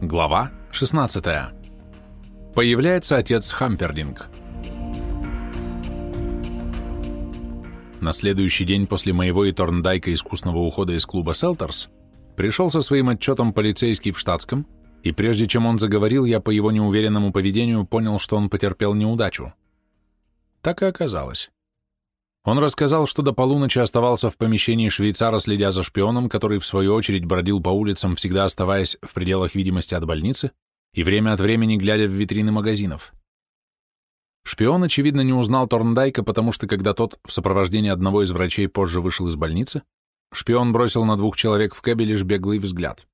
Глава 16. Появляется отец Хампердинг. На следующий день после моего и Торндайка искусного ухода из клуба Селтерс пришел со своим отчетом полицейский в штатском, и прежде чем он заговорил, я по его неуверенному поведению понял, что он потерпел неудачу. Так и оказалось. Он рассказал, что до полуночи оставался в помещении швейцара, следя за шпионом, который, в свою очередь, бродил по улицам, всегда оставаясь в пределах видимости от больницы и время от времени глядя в витрины магазинов. Шпион, очевидно, не узнал Торндайка, потому что, когда тот в сопровождении одного из врачей позже вышел из больницы, шпион бросил на двух человек в кэбе лишь беглый взгляд.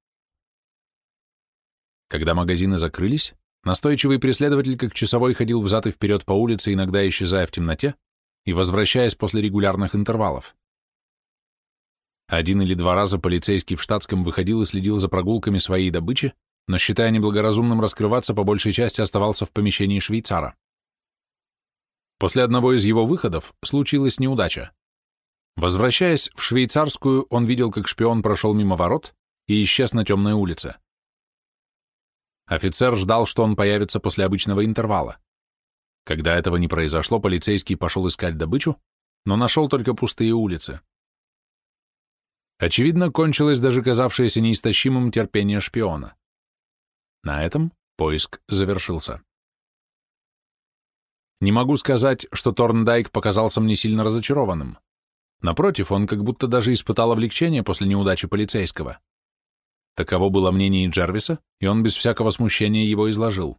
Когда магазины закрылись, настойчивый преследователь как часовой ходил взад и вперед по улице, иногда исчезая в темноте, и возвращаясь после регулярных интервалов. Один или два раза полицейский в штатском выходил и следил за прогулками своей добычи, но, считая неблагоразумным раскрываться, по большей части оставался в помещении швейцара. После одного из его выходов случилась неудача. Возвращаясь в швейцарскую, он видел, как шпион прошел мимо ворот и исчез на темной улице. Офицер ждал, что он появится после обычного интервала. Когда этого не произошло, полицейский пошел искать добычу, но нашел только пустые улицы. Очевидно, кончилось даже казавшееся неистощимым терпение шпиона. На этом поиск завершился. Не могу сказать, что Торндайк показался мне сильно разочарованным. Напротив, он как будто даже испытал облегчение после неудачи полицейского. Таково было мнение Джервиса, и он без всякого смущения его изложил.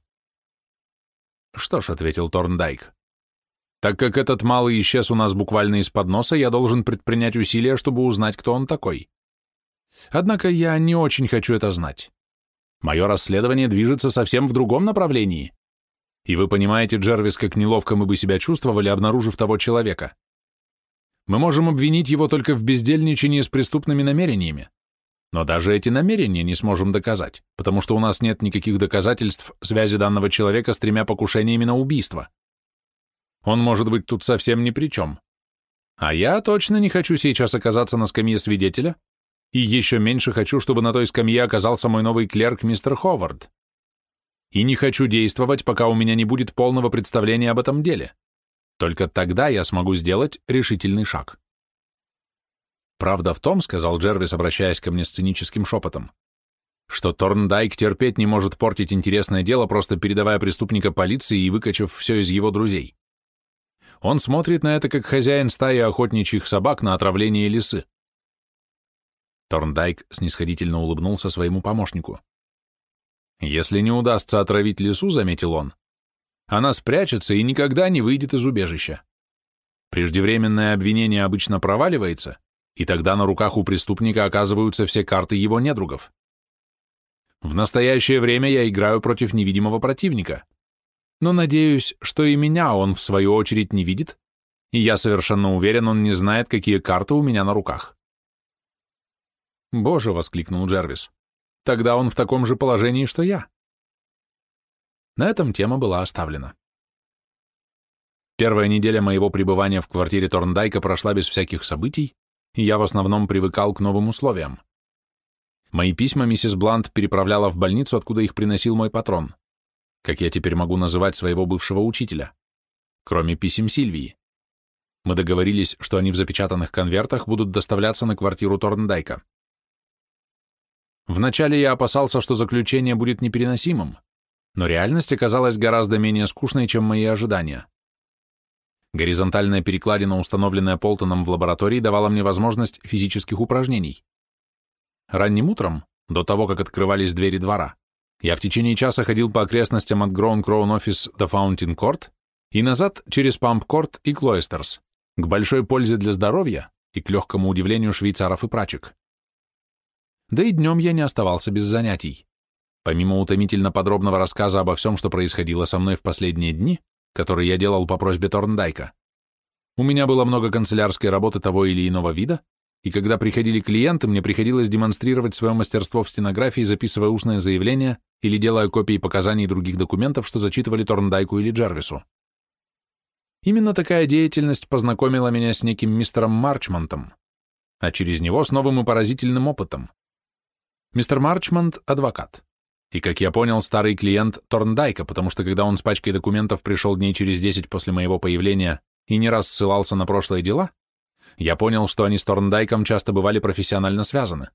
«Что ж», — ответил Торндайк, — «так как этот малый исчез у нас буквально из-под носа, я должен предпринять усилия, чтобы узнать, кто он такой. Однако я не очень хочу это знать. Мое расследование движется совсем в другом направлении. И вы понимаете, Джервис, как неловко мы бы себя чувствовали, обнаружив того человека. Мы можем обвинить его только в бездельничании с преступными намерениями. Но даже эти намерения не сможем доказать, потому что у нас нет никаких доказательств связи данного человека с 3 покушениями на убийство. Он может быть тут совсем ни при чем. А я точно не хочу сейчас оказаться на скамье свидетеля, и еще меньше хочу, чтобы на той скамье оказался мой новый клерк мистер Ховард. И не хочу действовать, пока у меня не будет полного представления об этом деле. Только тогда я смогу сделать решительный шаг. «Правда в том, — сказал Джервис, обращаясь ко мне сценическим шепотом, — что Торндайк терпеть не может портить интересное дело, просто передавая преступника полиции и выкачав все из его друзей. Он смотрит на это, как хозяин стаи охотничьих собак на отравление лисы». Торндайк снисходительно улыбнулся своему помощнику. «Если не удастся отравить лису, — заметил он, — она спрячется и никогда не выйдет из убежища. Преждевременное обвинение обычно проваливается, и тогда на руках у преступника оказываются все карты его недругов. В настоящее время я играю против невидимого противника, но надеюсь, что и меня он, в свою очередь, не видит, и я совершенно уверен, он не знает, какие карты у меня на руках». «Боже!» — воскликнул Джервис. «Тогда он в таком же положении, что я». На этом тема была оставлена. Первая неделя моего пребывания в квартире Торндайка прошла без всяких событий, и я в основном привыкал к новым условиям. Мои письма миссис Блант переправляла в больницу, откуда их приносил мой патрон, как я теперь могу называть своего бывшего учителя, кроме писем Сильвии. Мы договорились, что они в запечатанных конвертах будут доставляться на квартиру Торндайка. Вначале я опасался, что заключение будет непереносимым, но реальность оказалась гораздо менее скучной, чем мои ожидания. Горизонтальная перекладина, установленная Полтоном в лаборатории, давала мне возможность физических упражнений. Ранним утром, до того, как открывались двери двора, я в течение часа ходил по окрестностям от Grown Crown Office до Fountain Court и назад через Pump Court и Cloisters, к большой пользе для здоровья и к легкому удивлению швейцаров и прачек. Да и днем я не оставался без занятий. Помимо утомительно подробного рассказа обо всем, что происходило со мной в последние дни, который я делал по просьбе Торндайка, у меня было много канцелярской работы того или иного вида, и когда приходили клиенты, мне приходилось демонстрировать свое мастерство в стенографии, записывая устное заявление или делая копии показаний других документов, что зачитывали Торндайку или Джервису. Именно такая деятельность познакомила меня с неким мистером Марчмонтом, а через него с новым и поразительным опытом. Мистер Марчмонт – адвокат. И, как я понял, старый клиент Торндайка, потому что когда он с пачкой документов пришел дней через 10 после моего появления и не раз ссылался на прошлые дела, я понял, что они с Торндайком часто бывали профессионально связаны.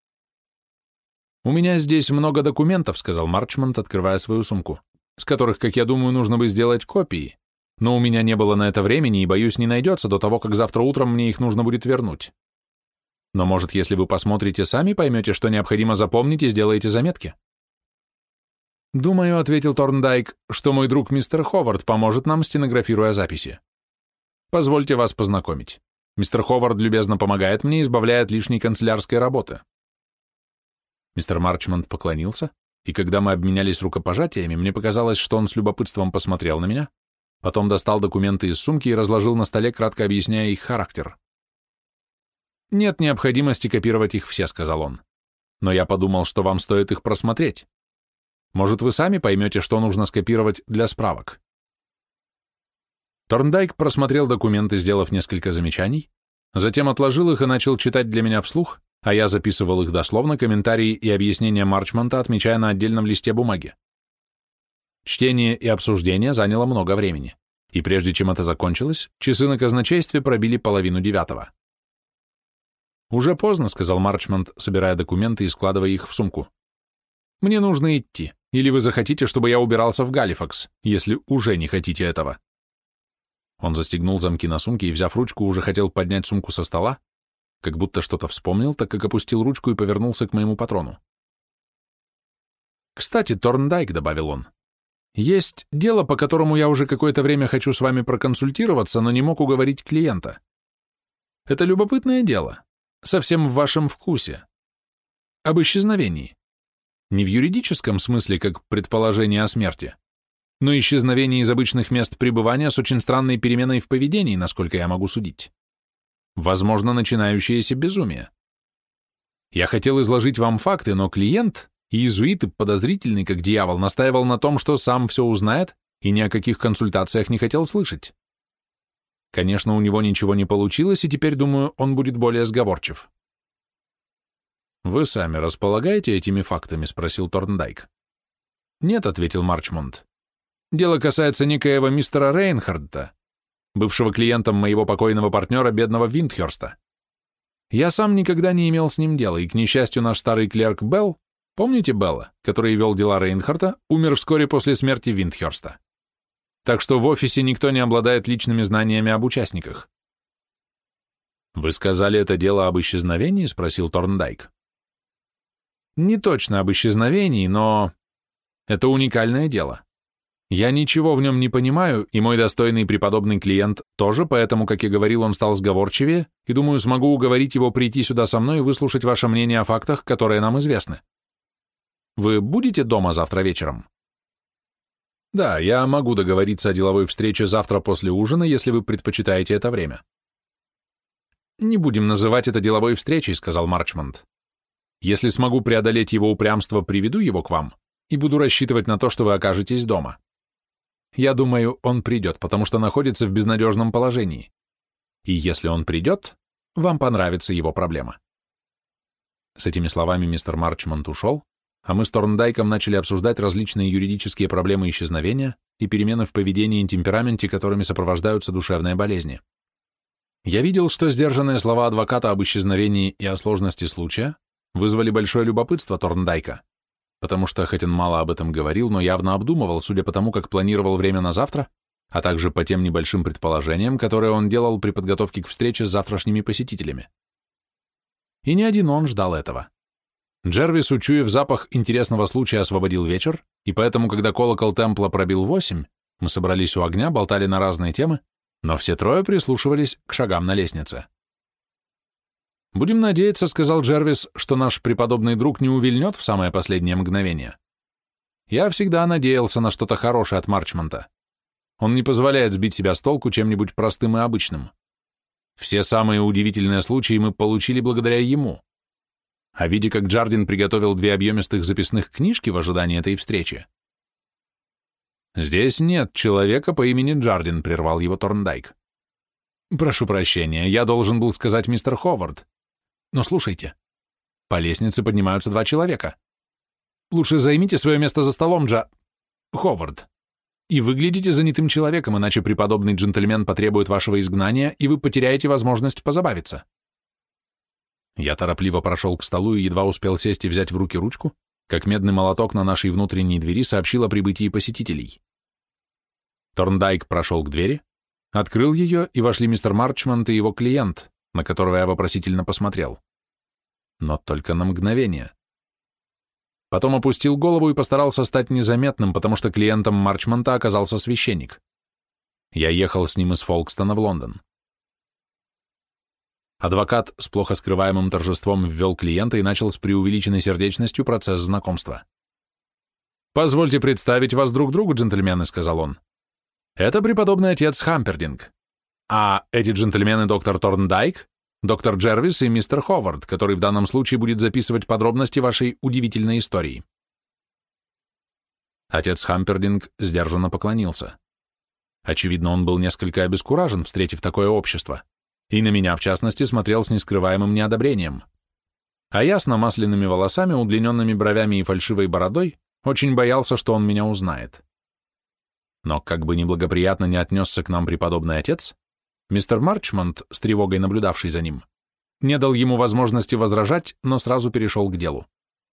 «У меня здесь много документов», — сказал Марчмонт, открывая свою сумку, «с которых, как я думаю, нужно бы сделать копии, но у меня не было на это времени и, боюсь, не найдется до того, как завтра утром мне их нужно будет вернуть. Но, может, если вы посмотрите сами, поймете, что необходимо запомнить и сделаете заметки». «Думаю», — ответил Торндайк, «что мой друг мистер Ховард поможет нам, стенографируя записи. Позвольте вас познакомить. Мистер Ховард любезно помогает мне и избавляет лишней канцелярской работы». Мистер Марчмонт поклонился, и когда мы обменялись рукопожатиями, мне показалось, что он с любопытством посмотрел на меня, потом достал документы из сумки и разложил на столе, кратко объясняя их характер. «Нет необходимости копировать их все», — сказал он, «но я подумал, что вам стоит их просмотреть. Может, вы сами поймете, что нужно скопировать для справок». Торндайк просмотрел документы, сделав несколько замечаний, затем отложил их и начал читать для меня вслух, а я записывал их дословно, комментарии и объяснения Марчмонта, отмечая на отдельном листе бумаги. Чтение и обсуждение заняло много времени, и прежде чем это закончилось, часы на казначействе пробили 8:30. «Уже поздно», — сказал Марчмонт, собирая документы и складывая их в сумку. «Мне нужно идти, или вы захотите, чтобы я убирался в Галифакс, если уже не хотите этого». Он застегнул замки на сумке и, взяв ручку, уже хотел поднять сумку со стола, как будто что-то вспомнил, так как опустил ручку и повернулся к моему патрону. «Кстати, Торндайк», — добавил он, — «есть дело, по которому я уже какое-то время хочу с вами проконсультироваться, но не мог уговорить клиента. Это любопытное дело, совсем в вашем вкусе. Об исчезновении. Не в юридическом смысле, как предположение о смерти, но исчезновение из обычных мест пребывания с очень странной переменой в поведении, насколько я могу судить. Возможно, начинающееся безумие. Я хотел изложить вам факты, но клиент, иезуит и подозрительный, как дьявол, настаивал на том, что сам все узнает и ни о каких консультациях не хотел слышать. Конечно, у него ничего не получилось, и теперь, думаю, он будет более сговорчив. «Вы сами располагаете этими фактами?» — спросил Торндайк. «Нет», — ответил Марчмонт. «Дело касается некоего мистера Рейнхарда, бывшего клиентом моего покойного партнера, бедного Виндхёрста. Я сам никогда не имел с ним дела, и, к несчастью, наш старый клерк Белл, помните Белла, который вел дела Рейнхарда, умер вскоре после смерти Виндхёрста. Так что в офисе никто не обладает личными знаниями об участниках». «Вы сказали, это дело об исчезновении?» — спросил Торндайк. «Не точно об исчезновении, но это уникальное дело. Я ничего в нем не понимаю, и мой достойный преподобный клиент тоже, поэтому, как я говорил, он стал сговорчивее, и, думаю, смогу уговорить его прийти сюда со мной и выслушать ваше мнение о фактах, которые нам известны. Вы будете дома завтра вечером?» «Да, я могу договориться о деловой встрече завтра после ужина, если вы предпочитаете это время». «Не будем называть это деловой встречей», — сказал Марчмонт. «Если смогу преодолеть его упрямство, приведу его к вам и буду рассчитывать на то, что вы окажетесь дома. Я думаю, он придет, потому что находится в безнадежном положении. И если он придет, вам понравится его проблема». С этими словами мистер Марчмонт ушел, а мы с Торндайком начали обсуждать различные юридические проблемы исчезновения и перемены в поведении и темпераменте, которыми сопровождаются душевные болезни. Я видел, что сдержанные слова адвоката об исчезновении и о сложности случая вызвали большое любопытство Торндайка, потому что, хоть он мало об этом говорил, но явно обдумывал, судя по тому, как планировал время на завтра, а также по тем небольшим предположениям, которые он делал при подготовке к встрече с завтрашними посетителями. И не один он ждал этого. Джервис, учуяв запах интересного случая, освободил вечер, и поэтому, когда колокол Темпла пробил 8, мы собрались у огня, болтали на разные темы, но все трое прислушивались к шагам на лестнице. «Будем надеяться», — сказал Джервис, «что наш преподобный друг не увильнет в самое последнее мгновение. Я всегда надеялся на что-то хорошее от Марчмонта. Он не позволяет сбить себя с толку чем-нибудь простым и обычным. Все самые удивительные случаи мы получили благодаря ему. А видя, как Джардин приготовил 2 объемистых записных книжки в ожидании этой встречи...» «Здесь нет человека по имени Джардин», — прервал его Торндайк. «Прошу прощения, я должен был сказать мистер Ховард. Но слушайте, по лестнице поднимаются 2 человека. Лучше займите свое место за столом, Ховард. И выглядите занятым человеком, иначе преподобный джентльмен потребует вашего изгнания, и вы потеряете возможность позабавиться. Я торопливо прошел к столу и едва успел сесть и взять в руки ручку, как медный молоток на нашей внутренней двери сообщил о прибытии посетителей. Торндайк прошел к двери, открыл ее, и вошли мистер Марчмонт и его клиент, на которого я вопросительно посмотрел. Но только на мгновение. Потом опустил голову и постарался стать незаметным, потому что клиентом Марчмонта оказался священник. Я ехал с ним из Фолкстона в Лондон. Адвокат с плохо скрываемым торжеством ввел клиента и начал с преувеличенной сердечностью процесс знакомства. «Позвольте представить вас друг другу, джентльмены», — сказал он. «Это преподобный отец Хампердинг. А эти джентльмены доктор Торндайк, доктор Джервис и мистер Ховард, который в данном случае будет записывать подробности вашей удивительной истории». Отец Хампердинг сдержанно поклонился. Очевидно, он был несколько обескуражен, встретив такое общество, и на меня, в частности, смотрел с нескрываемым неодобрением. А я с намасленными волосами, удлиненными бровями и фальшивой бородой очень боялся, что он меня узнает. Но как бы неблагоприятно не отнесся к нам преподобный отец, мистер Марчмонт, с тревогой наблюдавший за ним, не дал ему возможности возражать, но сразу перешел к делу.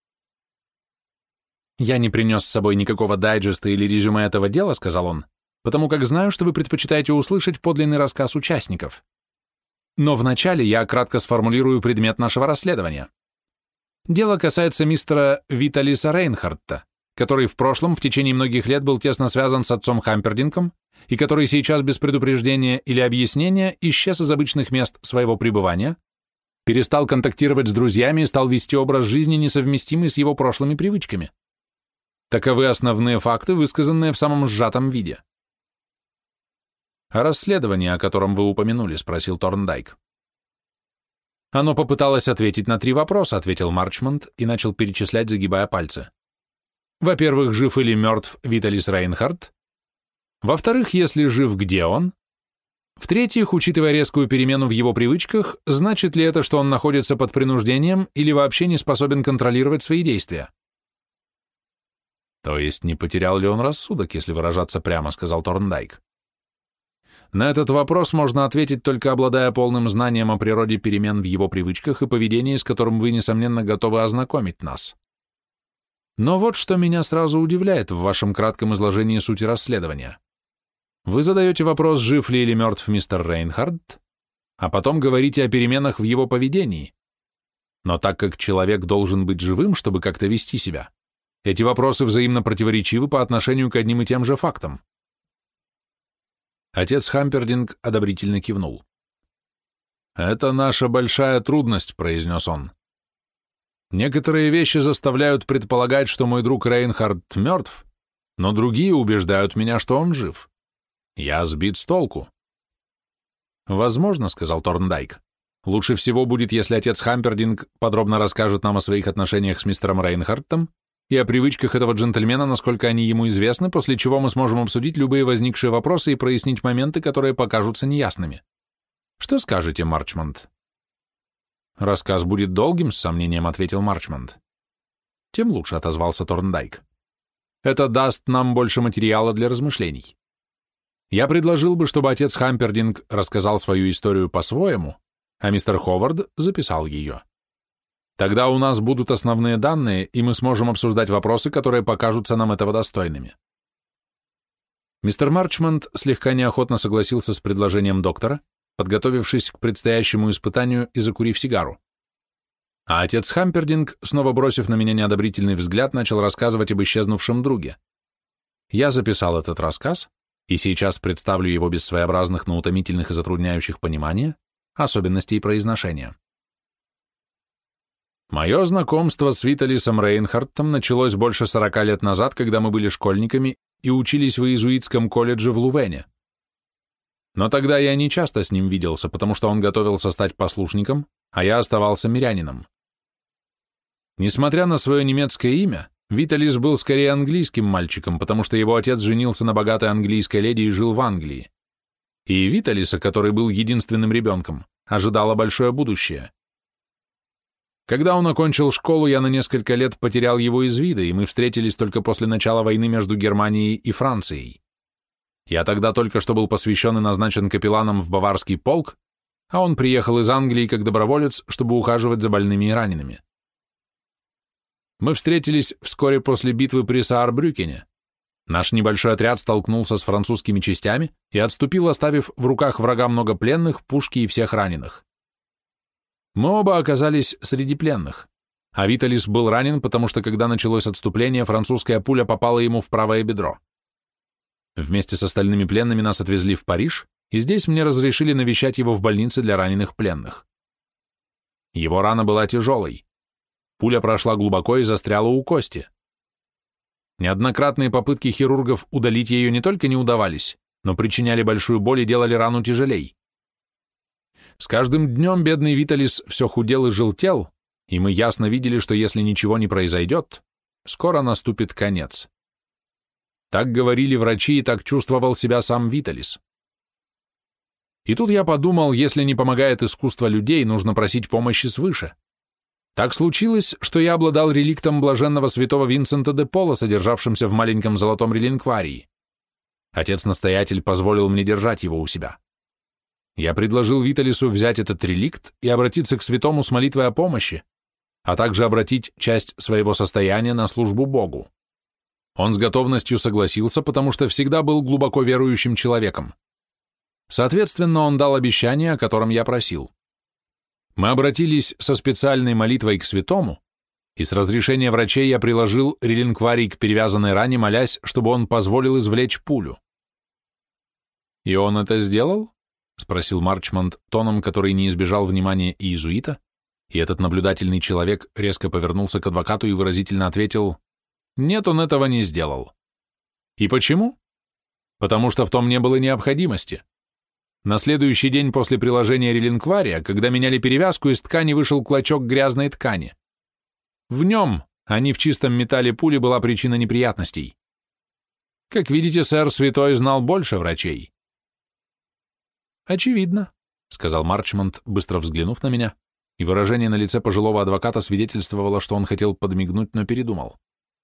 «Я не принес с собой никакого дайджеста или резюме этого дела», — сказал он, «потому как знаю, что вы предпочитаете услышать подлинный рассказ участников. Но вначале я кратко сформулирую предмет нашего расследования. Дело касается мистера Виталиса Рейнхардта, который в прошлом в течение многих лет был тесно связан с отцом Хампердинком и который сейчас без предупреждения или объяснения исчез из обычных мест своего пребывания, перестал контактировать с друзьями и стал вести образ жизни, несовместимый с его прошлыми привычками. Таковы основные факты, высказанные в самом сжатом виде. «А расследование, о котором вы упомянули?» — спросил Торндайк. «Оно попыталось ответить на 3 вопроса», — ответил Марчмонт и начал перечислять, загибая пальцы. «Во-первых, жив или мертв Виталис Рейнхард? Во-вторых, если жив, где он? В-третьих, учитывая резкую перемену в его привычках, значит ли это, что он находится под принуждением или вообще не способен контролировать свои действия?» «То есть не потерял ли он рассудок, если выражаться прямо», — сказал Торндайк. «На этот вопрос можно ответить, только обладая полным знанием о природе перемен в его привычках и поведении, с которым вы, несомненно, готовы ознакомить нас. Но вот что меня сразу удивляет в вашем кратком изложении сути расследования. Вы задаете вопрос, жив ли или мертв мистер Рейнхард, а потом говорите о переменах в его поведении. Но так как человек должен быть живым, чтобы как-то вести себя, эти вопросы взаимно противоречивы по отношению к одним и тем же фактам». Отец Хампердинг одобрительно кивнул. «Это наша большая трудность», — произнес он. «Некоторые вещи заставляют предполагать, что мой друг Рейнхард мертв, но другие убеждают меня, что он жив. Я сбит с толку». «Возможно», — сказал Торндайк. «Лучше всего будет, если отец Хампердинг подробно расскажет нам о своих отношениях с мистером Рейнхардтом и о привычках этого джентльмена, насколько они ему известны, после чего мы сможем обсудить любые возникшие вопросы и прояснить моменты, которые покажутся неясными. Что скажете, Марчмонт?» «Рассказ будет долгим», — с сомнением ответил Марчмонт. «Тем лучше», — отозвался Торндайк. «Это даст нам больше материала для размышлений. Я предложил бы, чтобы отец Хампердинг рассказал свою историю по-своему, а мистер Ховард записал ее. Тогда у нас будут основные данные, и мы сможем обсуждать вопросы, которые покажутся нам этого достойными». Мистер Марчмонт слегка неохотно согласился с предложением доктора, подготовившись к предстоящему испытанию и закурив сигару. А отец Хампердинг, снова бросив на меня неодобрительный взгляд, начал рассказывать об исчезнувшем друге. Я записал этот рассказ, и сейчас представлю его без своеобразных, но утомительных и затрудняющих понимания особенностей произношения. Мое знакомство с Виталисом Рейнхардтом началось больше 40 лет назад, когда мы были школьниками и учились в иезуитском колледже в Лувене. Но тогда я не часто с ним виделся, потому что он готовился стать послушником, а я оставался мирянином. Несмотря на свое немецкое имя, Виталис был скорее английским мальчиком, потому что его отец женился на богатой английской леди и жил в Англии. И Виталиса, который был единственным ребенком, ожидало большое будущее. Когда он окончил школу, я на несколько лет потерял его из вида, и мы встретились только после начала войны между Германией и Францией. Я тогда только что был посвящен и назначен капелланом в Баварский полк, а он приехал из Англии как доброволец, чтобы ухаживать за больными и ранеными. Мы встретились вскоре после битвы при Саарбрюкене. Наш небольшой отряд столкнулся с французскими частями и отступил, оставив в руках врага много пленных, пушки и всех раненых. Мы оба оказались среди пленных, а Виталис был ранен, потому что, когда началось отступление, французская пуля попала ему в правое бедро. Вместе с остальными пленными нас отвезли в Париж, и здесь мне разрешили навещать его в больнице для раненых пленных. Его рана была тяжелой. Пуля прошла глубоко и застряла у кости. Неоднократные попытки хирургов удалить ее не только не удавались, но причиняли большую боль и делали рану тяжелей. С каждым днем бедный Виталис все худел и желтел, и мы ясно видели, что если ничего не произойдет, скоро наступит конец. Так говорили врачи, и так чувствовал себя сам Виталис. И тут я подумал, если не помогает искусство людей, нужно просить помощи свыше. Так случилось, что я обладал реликтом блаженного святого Винсента де Пола, содержавшимся в маленьком золотом реликварии. Отец-настоятель позволил мне держать его у себя. Я предложил Виталису взять этот реликт и обратиться к святому с молитвой о помощи, а также обратить часть своего состояния на службу Богу. Он с готовностью согласился, потому что всегда был глубоко верующим человеком. Соответственно, он дал обещание, о котором я просил. Мы обратились со специальной молитвой к святому, и с разрешения врачей я приложил реликварий к перевязанной ране, молясь, чтобы он позволил извлечь пулю. «И он это сделал?» — спросил Марчмонт тоном, который не избежал внимания иезуита, и этот наблюдательный человек резко повернулся к адвокату и выразительно ответил: «Нет, он этого не сделал». «И почему?» «Потому что в том не было необходимости. На следующий день после приложения реликвария, когда меняли перевязку, из ткани вышел клочок грязной ткани. В нем, а не в чистом металле пули, была причина неприятностей. Как видите, сэр Святой знал больше врачей». «Очевидно», — сказал Марчмонт, быстро взглянув на меня, и выражение на лице пожилого адвоката свидетельствовало, что он хотел подмигнуть, но передумал.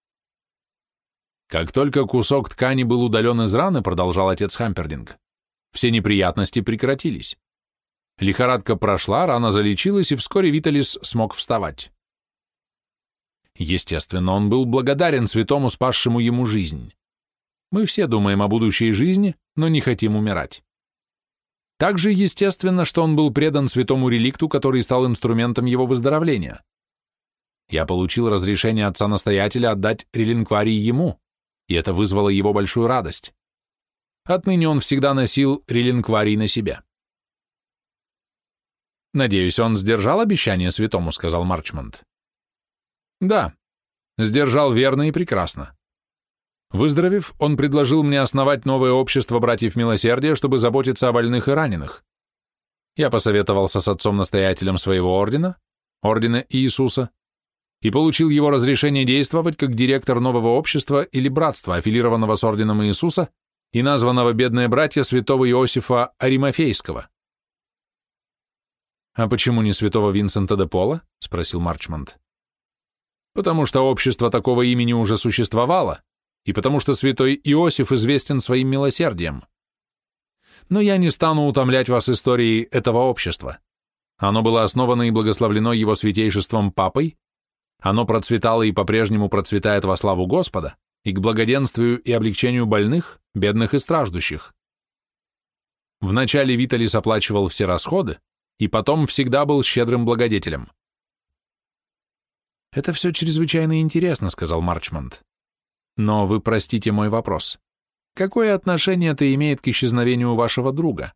«Как только кусок ткани был удален из раны, — продолжал отец Хампердинг, — все неприятности прекратились. Лихорадка прошла, рана залечилась, и вскоре Виталис смог вставать. Естественно, он был благодарен святому, спасшему ему жизнь. Мы все думаем о будущей жизни, но не хотим умирать. Также естественно, что он был предан святому реликту, который стал инструментом его выздоровления. Я получил разрешение отца-настоятеля отдать реликварий ему, и это вызвало его большую радость. Отныне он всегда носил реликварий на себе. «Надеюсь, он сдержал обещание святому», — сказал Марчмонт. «Да, сдержал верно и прекрасно. Выздоровев, он предложил мне основать новое общество братьев милосердия, чтобы заботиться о больных и раненых. Я посоветовался с отцом-настоятелем своего ордена, ордена Иисуса, и получил его разрешение действовать как директор нового общества или братства, аффилированного с орденом Иисуса и названного «Бедные братья» святого Иосифа Аримафейского. «А почему не святого Винсента де Пола?» — спросил Марчмонт. «Потому что общество такого имени уже существовало, и потому что святой Иосиф известен своим милосердием. Но я не стану утомлять вас историей этого общества. Оно было основано и благословлено его святейшеством Папой, оно процветало и по-прежнему процветает во славу Господа и к благоденствию и облегчению больных, бедных и страждущих. Вначале Виталис оплачивал все расходы, и потом всегда был щедрым благодетелем». «Это все чрезвычайно интересно», — сказал Марчмонт. «Но вы простите мой вопрос. Какое отношение это имеет к исчезновению вашего друга?»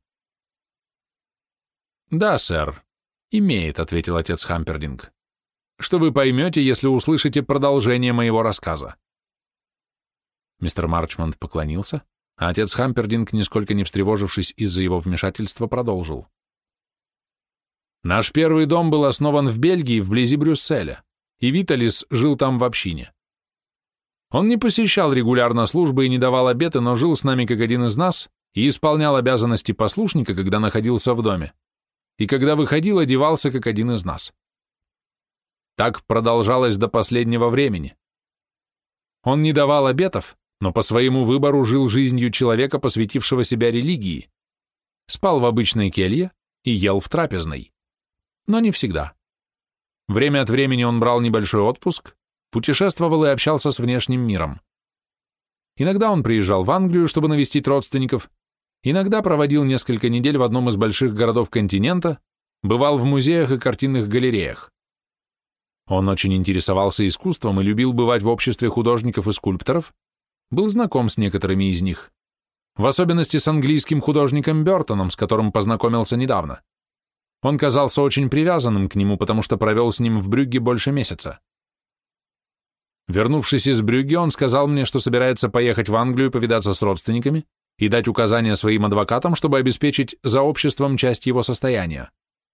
«Да, сэр, имеет», — ответил отец Хампердинг. «Что вы поймете, если услышите продолжение моего рассказа». Мистер Марчмонт поклонился, а отец Хампердинг, нисколько не встревожившись из-за его вмешательства, продолжил. «Наш первый дом был основан в Бельгии, вблизи Брюсселя, и Виталис жил там в общине. Он не посещал регулярно службы и не давал обеты, но жил с нами как один из нас и исполнял обязанности послушника, когда находился в доме, и когда выходил, одевался как один из нас. Так продолжалось до последнего времени. Он не давал обетов, но по своему выбору жил жизнью человека, посвятившего себя религии, спал в обычной келье и ел в трапезной. Но не всегда. Время от времени он брал небольшой отпуск, путешествовал и общался с внешним миром. Иногда он приезжал в Англию, чтобы навестить родственников, иногда проводил несколько недель в одном из больших городов континента, бывал в музеях и картинных галереях. Он очень интересовался искусством и любил бывать в обществе художников и скульпторов, был знаком с некоторыми из них, в особенности с английским художником Бёртоном, с которым познакомился недавно. Он казался очень привязанным к нему, потому что провел с ним в Брюгге больше месяца. Вернувшись из Брюгге, он сказал мне, что собирается поехать в Англию повидаться с родственниками и дать указания своим адвокатам, чтобы обеспечить за обществом часть его состояния.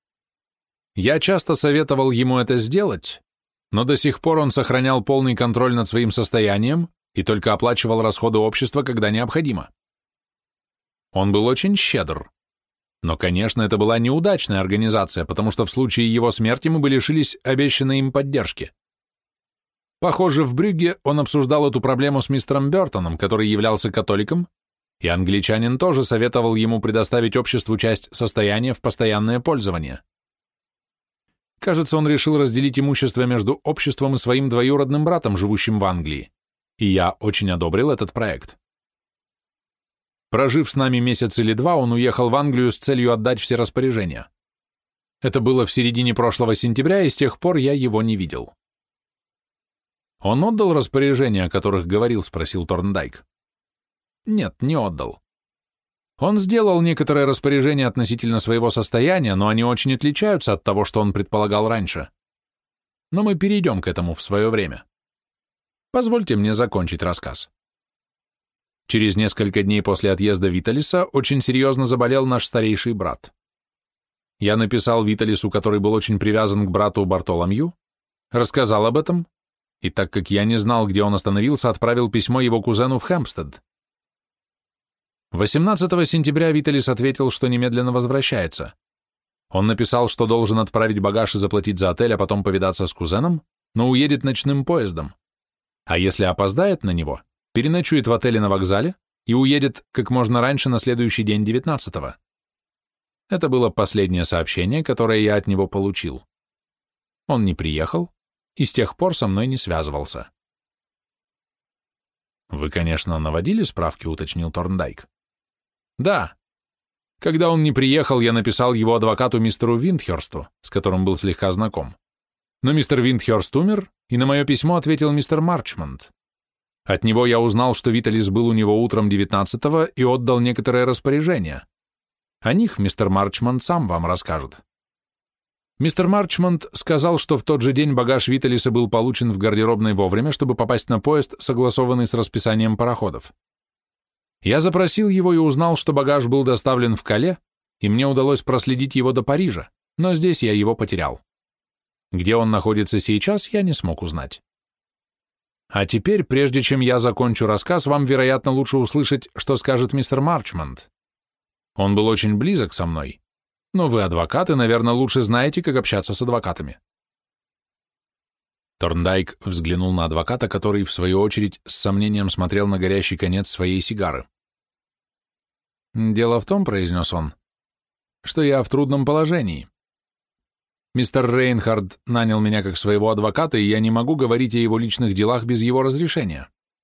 Я часто советовал ему это сделать, но до сих пор он сохранял полный контроль над своим состоянием и только оплачивал расходы общества, когда необходимо. Он был очень щедр. Но, конечно, это была неудачная организация, потому что в случае его смерти мы бы лишились обещанной им поддержки. Похоже, в Брюгге он обсуждал эту проблему с мистером Бёртоном, который являлся католиком, и англичанин тоже советовал ему предоставить обществу часть состояния в постоянное пользование. Кажется, он решил разделить имущество между обществом и своим двоюродным братом, живущим в Англии, и я очень одобрил этот проект. Прожив с нами месяц или два, он уехал в Англию с целью отдать все распоряжения. Это было в середине прошлого сентября, и с тех пор я его не видел. «Он отдал распоряжения, о которых говорил?» — спросил Торндайк. «Нет, не отдал. Он сделал некоторые распоряжения относительно своего состояния, но они очень отличаются от того, что он предполагал раньше. Но мы перейдем к этому в свое время. Позвольте мне закончить рассказ. Через несколько дней после отъезда Виталиса очень серьезно заболел наш старейший брат. Я написал Виталису, который был очень привязан к брату Бартоломью, рассказал об этом, и так как я не знал, где он остановился, отправил письмо его кузену в Хэмпстед. 18 сентября Виталис ответил, что немедленно возвращается. Он написал, что должен отправить багаж и заплатить за отель, а потом повидаться с кузеном, но уедет ночным поездом. А если опоздает на него, переночует в отеле на вокзале и уедет как можно раньше на следующий день 19-го. Это было последнее сообщение, которое я от него получил. Он не приехал и с тех пор со мной не связывался. «Вы, конечно, наводили справки», — уточнил Торндайк. «Да. Когда он не приехал, я написал его адвокату мистеру Виндхёрсту, с которым был слегка знаком. Но мистер Виндхёрст умер, и на мое письмо ответил мистер Марчмонт. От него я узнал, что Виталис был у него утром 19-го и отдал некоторые распоряжения. О них мистер Марчмонт сам вам расскажет. Мистер Марчмонт сказал, что в тот же день багаж Виталиса был получен в гардеробной вовремя, чтобы попасть на поезд, согласованный с расписанием пароходов. Я запросил его и узнал, что багаж был доставлен в Кале, и мне удалось проследить его до Парижа, но здесь я его потерял. Где он находится сейчас, я не смог узнать. А теперь, прежде чем я закончу рассказ, вам, вероятно, лучше услышать, что скажет мистер Марчмонт. Он был очень близок со мной, но вы адвокат и, наверное, лучше знаете, как общаться с адвокатами». Торндайк взглянул на адвоката, который, в свою очередь, с сомнением смотрел на горящий конец своей сигары. «Дело в том, — произнес он, — что я в трудном положении. Мистер Рейнхард нанял меня как своего адвоката, и я не могу говорить о его личных делах без его разрешения».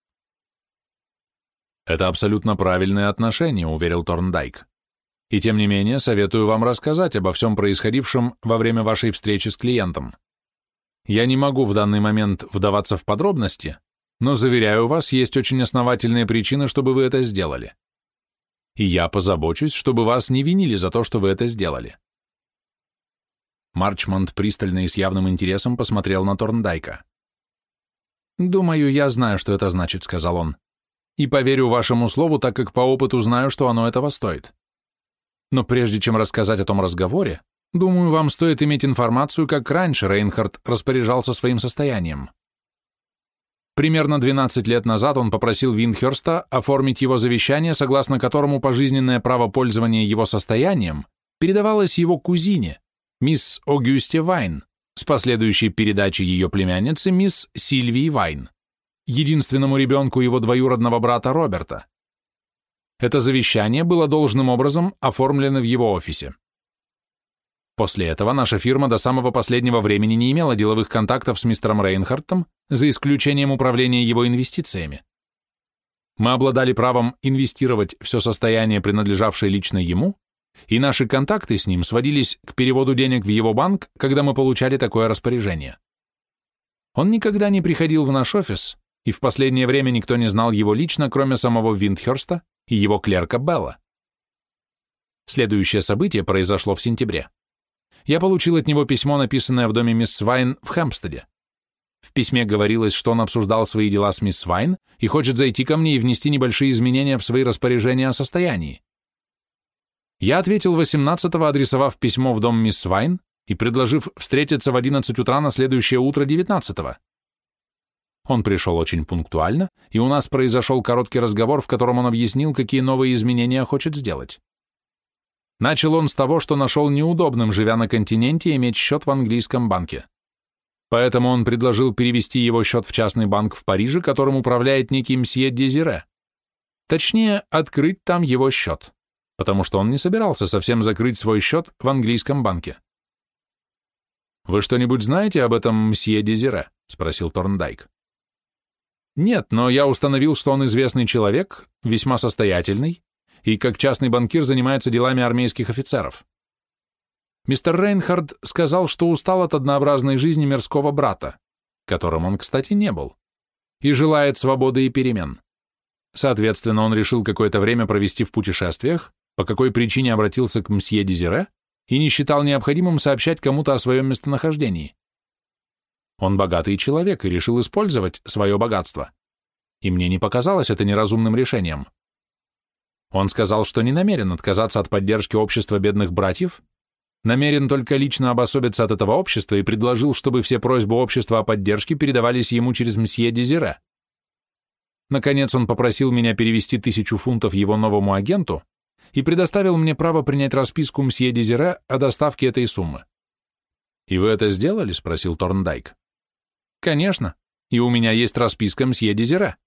«Это абсолютно правильное отношение», — уверил Торндайк. «И тем не менее советую вам рассказать обо всем происходившем во время вашей встречи с клиентом. Я не могу в данный момент вдаваться в подробности, но, заверяю вас, есть очень основательные причины, чтобы вы это сделали. И я позабочусь, чтобы вас не винили за то, что вы это сделали». Марчмонт пристально и с явным интересом посмотрел на Торндайка. «Думаю, я знаю, что это значит», — сказал он. «И поверю вашему слову, так как по опыту знаю, что оно этого стоит. Но прежде чем рассказать о том разговоре, думаю, вам стоит иметь информацию, как раньше Рейнхард распоряжался своим состоянием. Примерно 12 лет назад он попросил Виндхёрста оформить его завещание, согласно которому пожизненное право пользования его состоянием передавалось его кузине, мисс Огюсте Вайн, с последующей передачей ее племяннице мисс Сильвии Вайн, единственному ребенку его двоюродного брата Роберта. Это завещание было должным образом оформлено в его офисе. После этого наша фирма до самого последнего времени не имела деловых контактов с мистером Рейнхардтом, за исключением управления его инвестициями. Мы обладали правом инвестировать все состояние, принадлежавшее лично ему, и наши контакты с ним сводились к переводу денег в его банк, когда мы получали такое распоряжение. Он никогда не приходил в наш офис, и в последнее время никто не знал его лично, кроме самого Виндхерста и его клерка Белла. Следующее событие произошло в сентябре. Я получил от него письмо, написанное в доме мисс Вайн в Хэмпстеде. В письме говорилось, что он обсуждал свои дела с мисс Вайн и хочет зайти ко мне и внести небольшие изменения в свои распоряжения о состоянии. Я ответил 18-го, адресовав письмо в дом мисс Вайн и предложив встретиться в 11 утра на следующее утро 19-го. Он пришел очень пунктуально, и у нас произошел короткий разговор, в котором он объяснил, какие новые изменения хочет сделать. Начал он с того, что нашел неудобным, живя на континенте, иметь счет в английском банке. Поэтому он предложил перевести его счет в частный банк в Париже, которым управляет некий мсье Дезире. Точнее, открыть там его счет, потому что он не собирался совсем закрыть свой счет в английском банке. «Вы что-нибудь знаете об этом мсье Дезире?» — спросил Торндайк. «Нет, но я установил, что он известный человек, весьма состоятельный, и как частный банкир занимается делами армейских офицеров. Мистер Рейнхард сказал, что устал от однообразной жизни мирского брата, которым он, кстати, не был, и желает свободы и перемен. Соответственно, он решил какое-то время провести в путешествиях, по какой причине обратился к мсье Дезире и не считал необходимым сообщать кому-то о своем местонахождении. Он богатый человек и решил использовать свое богатство, и мне не показалось это неразумным решением. Он сказал, что не намерен отказаться от поддержки общества бедных братьев, намерен только лично обособиться от этого общества и предложил, чтобы все просьбы общества о поддержке передавались ему через мсье Дезире. Наконец он попросил меня перевести 1000 фунтов его новому агенту и предоставил мне право принять расписку мсье Дезире о доставке этой суммы. «И вы это сделали?» — спросил Торндайк. «Конечно, и у меня есть расписка мсье Дезире».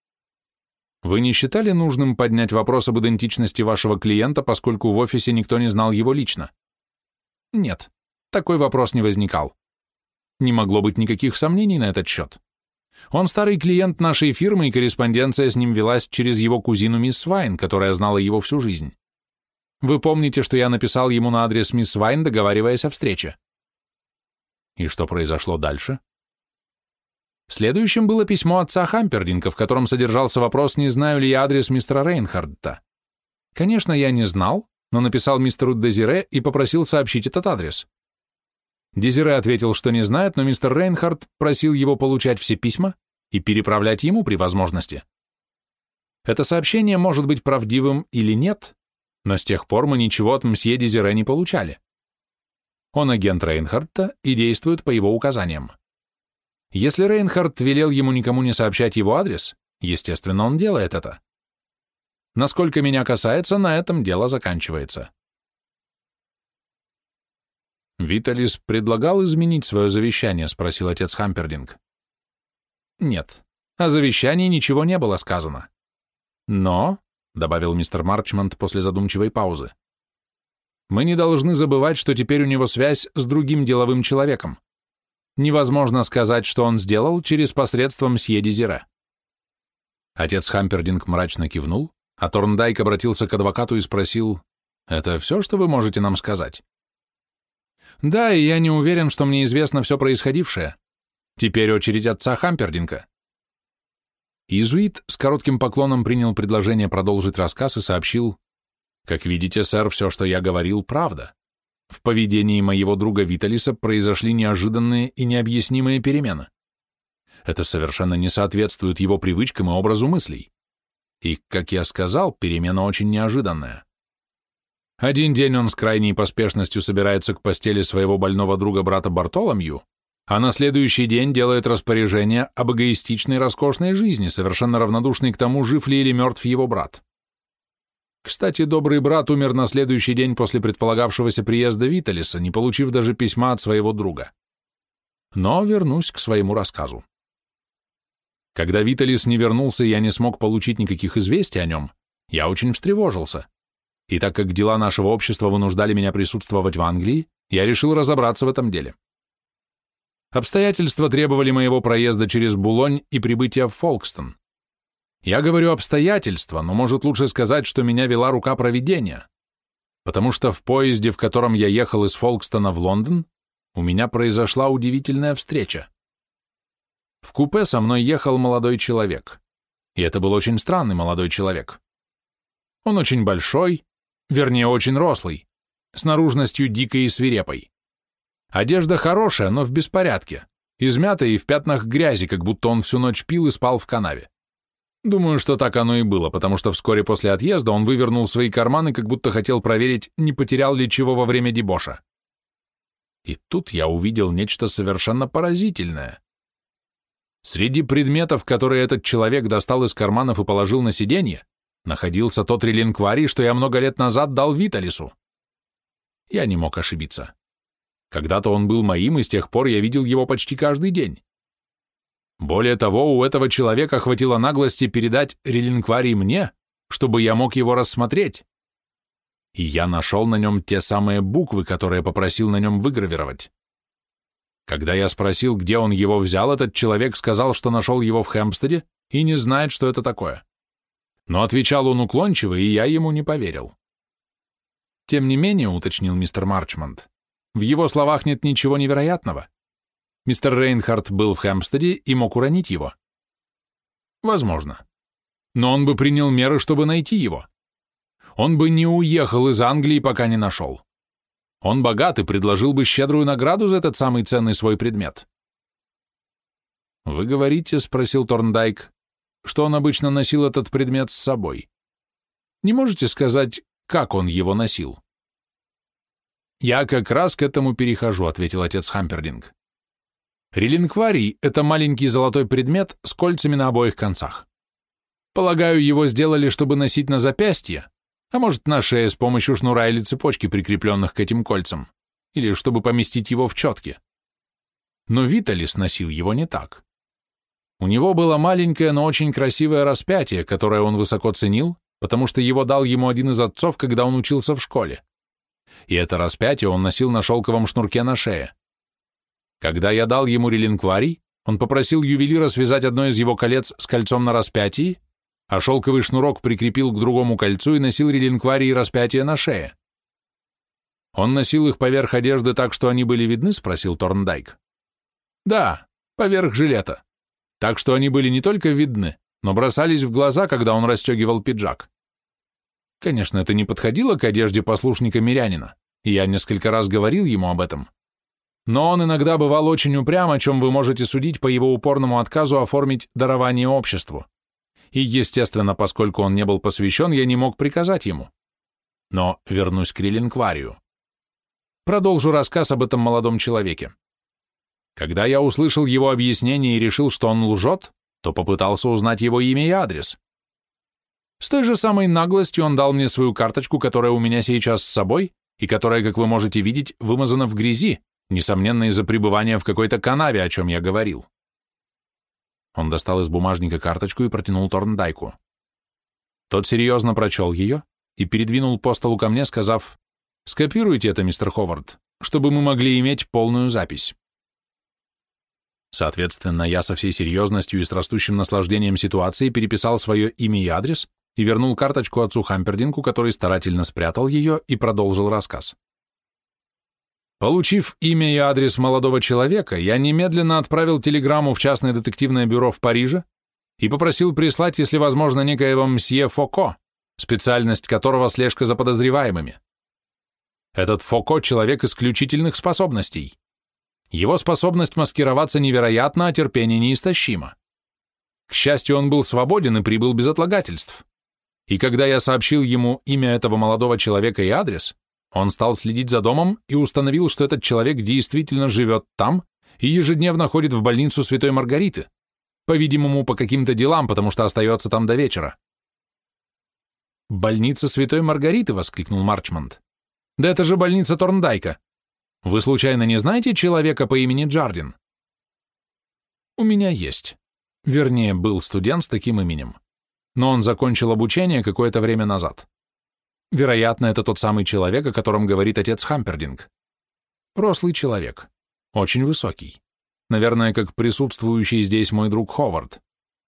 «Вы не считали нужным поднять вопрос об идентичности вашего клиента, поскольку в офисе никто не знал его лично?» «Нет, такой вопрос не возникал. Не могло быть никаких сомнений на этот счет. Он старый клиент нашей фирмы, и корреспонденция с ним велась через его кузину мисс Вайн, которая знала его всю жизнь. Вы помните, что я написал ему на адрес мисс Вайн, договариваясь о встрече?» «И что произошло дальше?» Следующим было письмо отца Хампердинка, в котором содержался вопрос, не знаю ли я адрес мистера Рейнхардта. Конечно, я не знал, но написал мистеру Дезире и попросил сообщить этот адрес. Дезире ответил, что не знает, но мистер Рейнхард просил его получать все письма и переправлять ему при возможности. Это сообщение может быть правдивым или нет, но с тех пор мы ничего от мсье Дезире не получали. Он агент Рейнхардта и действует по его указаниям. Если Рейнхард велел ему никому не сообщать его адрес, естественно, он делает это. Насколько меня касается, на этом дело заканчивается. «Виталис предлагал изменить свое завещание?» — спросил отец Хампердинг. «Нет, о завещании ничего не было сказано. Но, — добавил мистер Марчмонт после задумчивой паузы, — мы не должны забывать, что теперь у него связь с другим деловым человеком. Невозможно сказать, что он сделал через посредство мсье Дезире». Отец Хампердинг мрачно кивнул, а Торндайк обратился к адвокату и спросил, «Это все, что вы можете нам сказать?» «Да, и я не уверен, что мне известно все происходившее. Теперь очередь отца Хампердинга». Иезуит с коротким поклоном принял предложение продолжить рассказ и сообщил, «Как видите, сэр, все, что я говорил, правда. В поведении моего друга Виталиса произошли неожиданные и необъяснимые перемены. Это совершенно не соответствует его привычкам и образу мыслей. И, как я сказал, перемена очень неожиданная. Один день он с крайней поспешностью собирается к постели своего больного друга брата Бартоломью, а на следующий день делает распоряжение об эгоистичной роскошной жизни, совершенно равнодушный к тому, жив ли или мертв его брат. Кстати, добрый брат умер на следующий день после предполагавшегося приезда Виталиса, не получив даже письма от своего друга. Но вернусь к своему рассказу. Когда Виталис не вернулся и я не смог получить никаких известий о нем, я очень встревожился. И так как дела нашего общества вынуждали меня присутствовать в Англии, я решил разобраться в этом деле. Обстоятельства требовали моего проезда через Булонь и прибытия в Фолкстон. Я говорю обстоятельства, но может лучше сказать, что меня вела рука провидения, потому что в поезде, в котором я ехал из Фолкстона в Лондон, у меня произошла удивительная встреча. В купе со мной ехал молодой человек, и это был очень странный молодой человек. Он очень большой, вернее, очень рослый, с наружностью дикой и свирепой. Одежда хорошая, но в беспорядке, измятая и в пятнах грязи, как будто он всю ночь пил и спал в канаве. Думаю, что так оно и было, потому что вскоре после отъезда он вывернул свои карманы, как будто хотел проверить, не потерял ли чего во время дебоша. И тут я увидел нечто совершенно поразительное. Среди предметов, которые этот человек достал из карманов и положил на сиденье, находился тот релинкварий, что я много лет назад дал Виталису. Я не мог ошибиться. Когда-то он был моим, и с тех пор я видел его почти каждый день. Более того, у этого человека хватило наглости передать релинкварий мне, чтобы я мог его рассмотреть. И я нашел на нем те самые буквы, которые попросил на нем выгравировать. Когда я спросил, где он его взял, этот человек сказал, что нашел его в Хэмпстеде и не знает, что это такое. Но отвечал он уклончиво, и я ему не поверил. Тем не менее, уточнил мистер Марчмонт, в его словах нет ничего невероятного. Мистер Рейнхард был в Хэмпстеде и мог уронить его. Возможно. Но он бы принял меры, чтобы найти его. Он бы не уехал из Англии, пока не нашел. Он богат и предложил бы щедрую награду за этот самый ценный свой предмет. «Вы говорите, — спросил Торндайк, — что он обычно носил этот предмет с собой. Не можете сказать, как он его носил?» «Я как раз к этому перехожу», — ответил отец Хампердинг. «Релинкварий — это маленький золотой предмет с кольцами на обоих концах. Полагаю, его сделали, чтобы носить на запястье, а может, на шее с помощью шнура или цепочки, прикрепленных к этим кольцам, или чтобы поместить его в четки. Но Виталис носил его не так. У него было маленькое, но очень красивое распятие, которое он высоко ценил, потому что его дал ему один из отцов, когда он учился в школе. И это распятие он носил на шелковом шнурке на шее. Когда я дал ему релинкварий, он попросил ювелира связать одно из его колец с кольцом на распятии, а шелковый шнурок прикрепил к другому кольцу и носил релинкварий и распятие на шее. «Он носил их поверх одежды так, что они были видны?» — спросил Торндайк. «Да, поверх жилета. Так что они были не только видны, но бросались в глаза, когда он расстегивал пиджак. Конечно, это не подходило к одежде послушника мирянина, и я несколько раз говорил ему об этом. Но он иногда бывал очень упрям, о чем вы можете судить по его упорному отказу оформить дарование обществу. И, естественно, поскольку он не был посвящен, я не мог приказать ему. Но вернусь к релинкварию. Продолжу рассказ об этом молодом человеке. Когда я услышал его объяснение и решил, что он лжет, то попытался узнать его имя и адрес. С той же самой наглостью он дал мне свою карточку, которая у меня сейчас с собой, и которая, как вы можете видеть, вымазана в грязи, несомненно, из-за пребывания в какой-то канаве, о чем я говорил. Он достал из бумажника карточку и протянул Торндайку. Тот серьезно прочел ее и передвинул по столу ко мне, сказав: «Скопируйте это, мистер Ховард, чтобы мы могли иметь полную запись». Соответственно, я со всей серьезностью и с растущим наслаждением ситуации переписал свое имя и адрес и вернул карточку отцу Хампердинку, который старательно спрятал ее и продолжил рассказ. Получив имя и адрес молодого человека, я немедленно отправил телеграмму в частное детективное бюро в Париже и попросил прислать, если возможно, некоего мсье Фоко, специальность которого слежка за подозреваемыми. Этот Фоко — человек исключительных способностей. Его способность маскироваться невероятна, а терпение неистощимо. К счастью, он был свободен и прибыл без отлагательств. И когда я сообщил ему имя этого молодого человека и адрес, он стал следить за домом и установил, что этот человек действительно живет там и ежедневно ходит в больницу Святой Маргариты, по-видимому, по каким-то делам, потому что остается там до вечера. «Больница Святой Маргариты!» — воскликнул Марчмонт. «Да это же больница Торндайка! Вы случайно не знаете человека по имени Джардин? У меня есть. Вернее, был студент с таким именем. Но он закончил обучение какое-то время назад. Вероятно, это тот самый человек, о котором говорит отец Хампердинг. Рослый человек. Очень высокий. Наверное, как присутствующий здесь мой друг Ховард.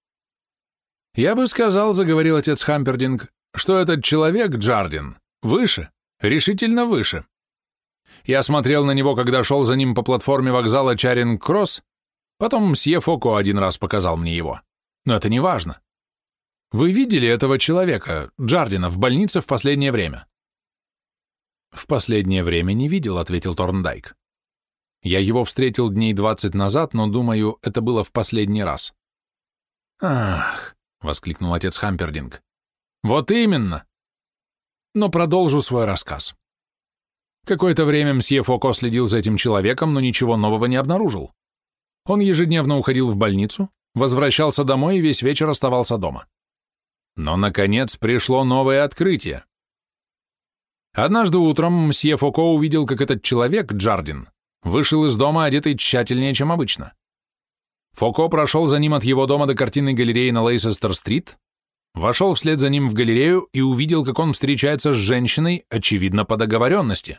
«Я бы сказал, — заговорил отец Хампердинг, — что этот человек, Джардин, выше, решительно выше. Я смотрел на него, когда шел за ним по платформе вокзала Чаринг-Кросс, потом мсье Фоко один раз показал мне его. Но это не важно. Вы видели этого человека, Джардина, в больнице в последнее время?» «В последнее время не видел», — ответил Торндайк. «Я его встретил дней 20 назад, но, думаю, это было в последний раз». «Ах!» — воскликнул отец Хампердинг. «Вот именно!» Но продолжу свой рассказ. Какое-то время мсье Фоко следил за этим человеком, но ничего нового не обнаружил. Он ежедневно уходил в больницу, возвращался домой и весь вечер оставался дома. Но, наконец, пришло новое открытие. Однажды утром мсье Фоко увидел, как этот человек, Джардин, вышел из дома, одетый тщательнее, чем обычно. Фоко прошел за ним от его дома до картинной галереи на Лейсестер-стрит, вошел вслед за ним в галерею и увидел, как он встречается с женщиной, очевидно, по договоренности.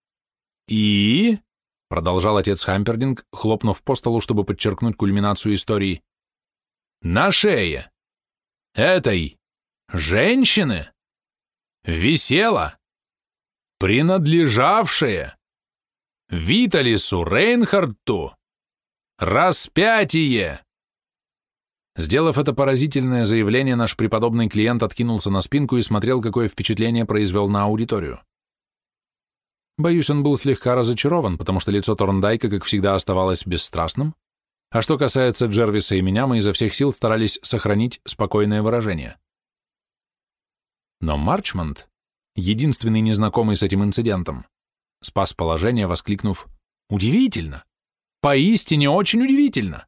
«И?» — продолжал отец Хампердинг, хлопнув по столу, чтобы подчеркнуть кульминацию истории. «На шее этой женщины висела, принадлежавшее Виталису Рейнхардту распятие!» Сделав это поразительное заявление, наш преподобный клиент откинулся на спинку и смотрел, какое впечатление произвел на аудиторию. Боюсь, он был слегка разочарован, потому что лицо Торндайка, как всегда, оставалось бесстрастным, а что касается Джервиса и меня, мы изо всех сил старались сохранить спокойное выражение. Но Марчмонт, единственный незнакомый с этим инцидентом, спас положение, воскликнув: «Удивительно! Поистине очень удивительно!»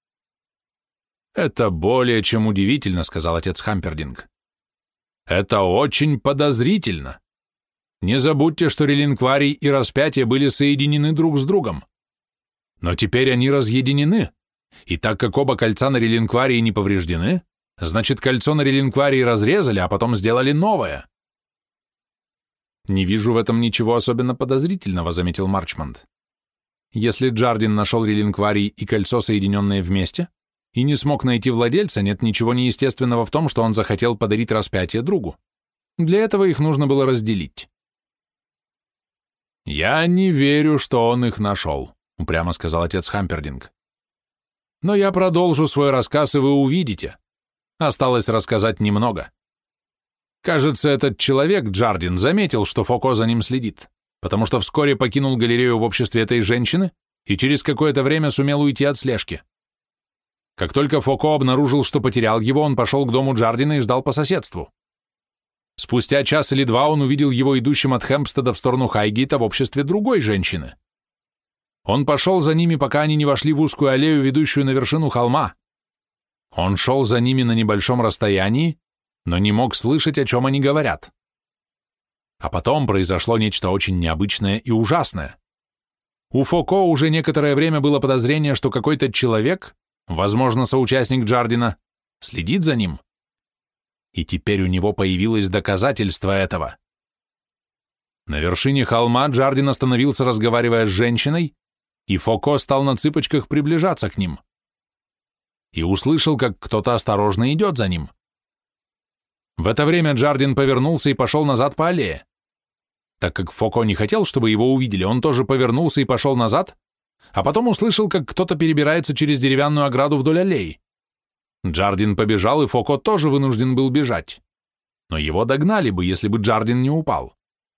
«Это более чем удивительно», — сказал отец Хампердинг. «Это очень подозрительно. Не забудьте, что реликварий и распятие были соединены друг с другом. Но теперь они разъединены, и так как оба кольца на реликварии не повреждены, значит, кольцо на реликварии разрезали, а потом сделали новое». «Не вижу в этом ничего особенно подозрительного», — заметил Марчмонт. «Если Джардин нашел реликварий и кольцо, соединенные вместе, и не смог найти владельца, нет ничего неестественного в том, что он захотел подарить распятие другу. Для этого их нужно было разделить». «Я не верю, что он их нашел», — упрямо сказал отец Хампердинг. «Но я продолжу свой рассказ, и вы увидите. Осталось рассказать немного. Кажется, этот человек, Джардин, заметил, что Фоко за ним следит, потому что вскоре покинул галерею в обществе этой женщины и через какое-то время сумел уйти от слежки. Как только Фоко обнаружил, что потерял его, он пошел к дому Джардина и ждал по соседству. Спустя час или два он увидел его идущим от Хэмпстеда в сторону Хайгейта в обществе другой женщины. Он пошел за ними, пока они не вошли в узкую аллею, ведущую на вершину холма. Он шел за ними на небольшом расстоянии, но не мог слышать, о чем они говорят. А потом произошло нечто очень необычное и ужасное. У Фоко уже некоторое время было подозрение, что какой-то человек, возможно, соучастник Джардина, следит за ним. И теперь у него появилось доказательство этого. На вершине холма Джардин остановился, разговаривая с женщиной, и Фоко стал на цыпочках приближаться к ним. И услышал, как кто-то осторожно идет за ним. В это время Джардин повернулся и пошел назад по аллее. Так как Фоко не хотел, чтобы его увидели, он тоже повернулся и пошел назад, а потом услышал, как кто-то перебирается через деревянную ограду вдоль аллеи. Джардин побежал, и Фоко тоже вынужден был бежать. Но его догнали бы, если бы Джардин не упал.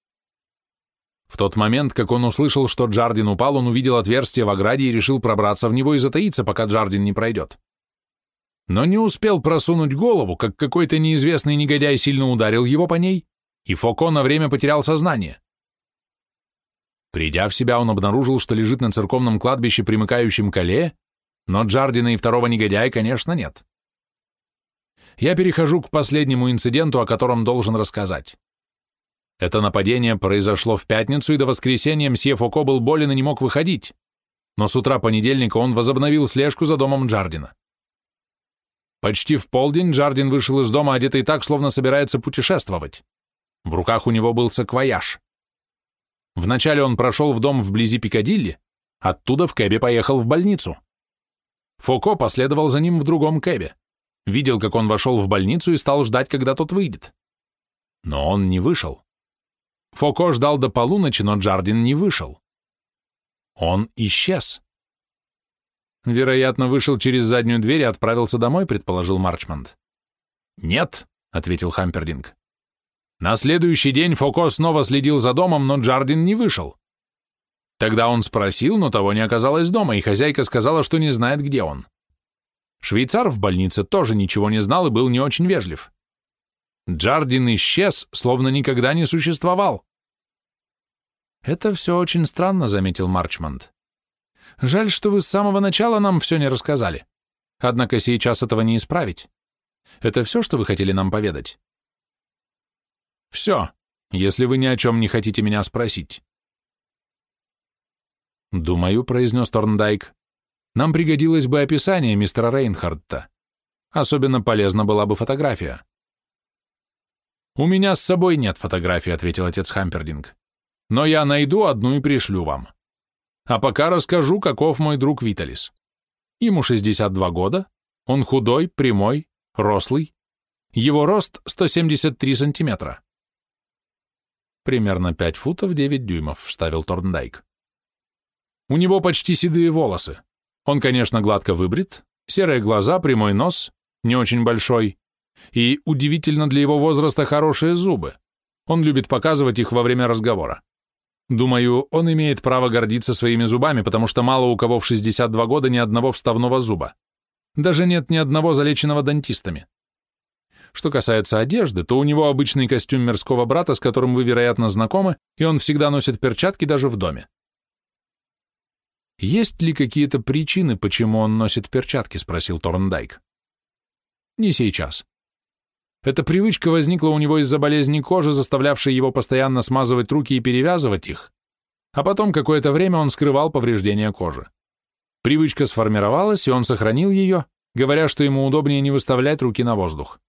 В тот момент, как он услышал, что Джардин упал, он увидел отверстие в ограде и решил пробраться в него и затаиться, пока Джардин не пройдет. Но не успел просунуть голову, как какой-то неизвестный негодяй сильно ударил его по ней, и Фоко на время потерял сознание. Придя в себя, он обнаружил, что лежит на церковном кладбище, примыкающем к аллее, но Джардина и второго негодяя, конечно, нет. Я перехожу к последнему инциденту, о котором должен рассказать. Это нападение произошло в пятницу, и до воскресенья мсье Фоко был болен и не мог выходить. но с утра понедельника он возобновил слежку за домом Джардина. Почти в полдень Джардин вышел из дома, одетый так, словно собирается путешествовать. В руках у него был саквояж. Вначале он прошел в дом вблизи Пикадилли, оттуда в кэбе поехал в больницу. Фоко последовал за ним в другом кэбе, видел, как он вошел в больницу и стал ждать, когда тот выйдет. Но он не вышел. Фоко ждал до полуночи, но Джардин не вышел. Он исчез. Вероятно, вышел через заднюю дверь и отправился домой, предположил Марчмонт. Нет, ответил Хампердинг. На следующий день Фоко снова следил за домом, но Джардин не вышел. Тогда он спросил, но того не оказалось дома, и хозяйка сказала, что не знает, где он. Швейцар в больнице тоже ничего не знал и был не очень вежлив. Джардин исчез, словно никогда не существовал. «Это все очень странно», — заметил Марчмонт. «Жаль, что вы с самого начала нам все не рассказали. Однако сейчас этого не исправить. Это все, что вы хотели нам поведать?» «Все, если вы ни о чем не хотите меня спросить». «Думаю», — произнес Торндайк, — «нам пригодилось бы описание мистера Рейнхардта. Особенно полезна была бы фотография». «У меня с собой нет фотографии», — ответил отец Хампердинг. «Но я найду одну и пришлю вам. А пока расскажу, каков мой друг Виталис. Ему 62 года, он худой, прямой, рослый. Его рост 173 сантиметра». «Примерно 5 футов 9 дюймов», — вставил Торндайк. «У него почти седые волосы. Он, конечно, гладко выбрит, серые глаза, прямой нос, не очень большой, и, удивительно для его возраста, хорошие зубы. Он любит показывать их во время разговора. Думаю, он имеет право гордиться своими зубами, потому что мало у кого в 62 года ни одного вставного зуба. Даже нет ни одного залеченного дантистами. Что касается одежды, то у него обычный костюм мирского брата, с которым вы, вероятно, знакомы, и он всегда носит перчатки даже в доме». «Есть ли какие-то причины, почему он носит перчатки?» — спросил Торндайк. «Не сейчас. Эта привычка возникла у него из-за болезни кожи, заставлявшей его постоянно смазывать руки и перевязывать их, а потом какое-то время он скрывал повреждения кожи. Привычка сформировалась, и он сохранил ее, говоря, что ему удобнее не выставлять руки на воздух».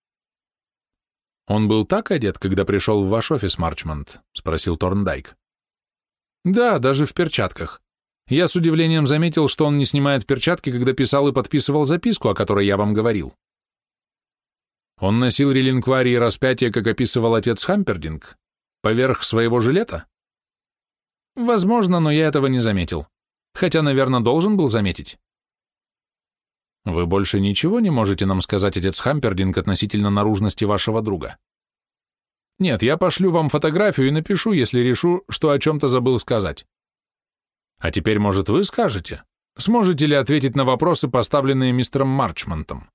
«Он был так одет, когда пришел в ваш офис, Марчмонт?» — спросил Торндайк. «Да, даже в перчатках. Я с удивлением заметил, что он не снимает перчатки, когда писал и подписывал записку, о которой я вам говорил». «Он носил релинкварий и распятие, как описывал отец Хампердинг, поверх своего жилета?» «Возможно, но я этого не заметил. Хотя, наверное, должен был заметить». «Вы больше ничего не можете нам сказать, отец Хампердинг, относительно наружности вашего друга?» «Нет, я пошлю вам фотографию и напишу, если решу, что о чем-то забыл сказать. А теперь, может, вы скажете, сможете ли ответить на вопросы, поставленные мистером Марчмонтом?»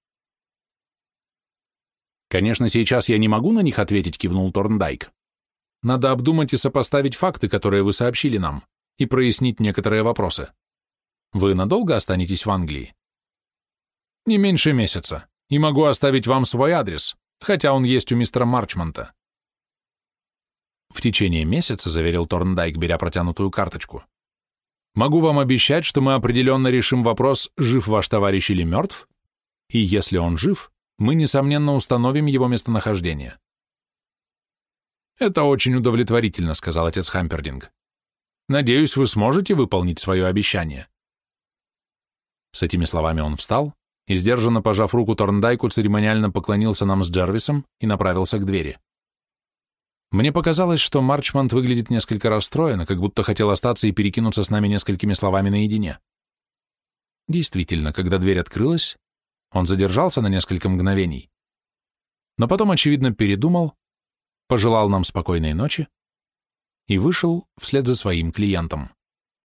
«Конечно, сейчас я не могу на них ответить», — кивнул Торндайк. «Надо обдумать и сопоставить факты, которые вы сообщили нам, и прояснить некоторые вопросы. Вы надолго останетесь в Англии?» «Не меньше месяца, и могу оставить вам свой адрес, хотя он есть у мистера Марчмонта». «В течение месяца», — заверил Торндайк, беря протянутую карточку, «могу вам обещать, что мы определенно решим вопрос, жив ваш товарищ или мертв, и если он жив, мы, несомненно, установим его местонахождение». «Это очень удовлетворительно», — сказал отец Хампердинг. «Надеюсь, вы сможете выполнить свое обещание». С этими словами он встал и, сдержанно пожав руку Торндайку, церемониально поклонился нам с Джервисом и направился к двери. Мне показалось, что Марчмонт выглядит несколько расстроенно, как будто хотел остаться и перекинуться с нами несколькими словами наедине. Действительно, когда дверь открылась, он задержался на несколько мгновений, но потом, очевидно, передумал, пожелал нам спокойной ночи и вышел вслед за своим клиентом.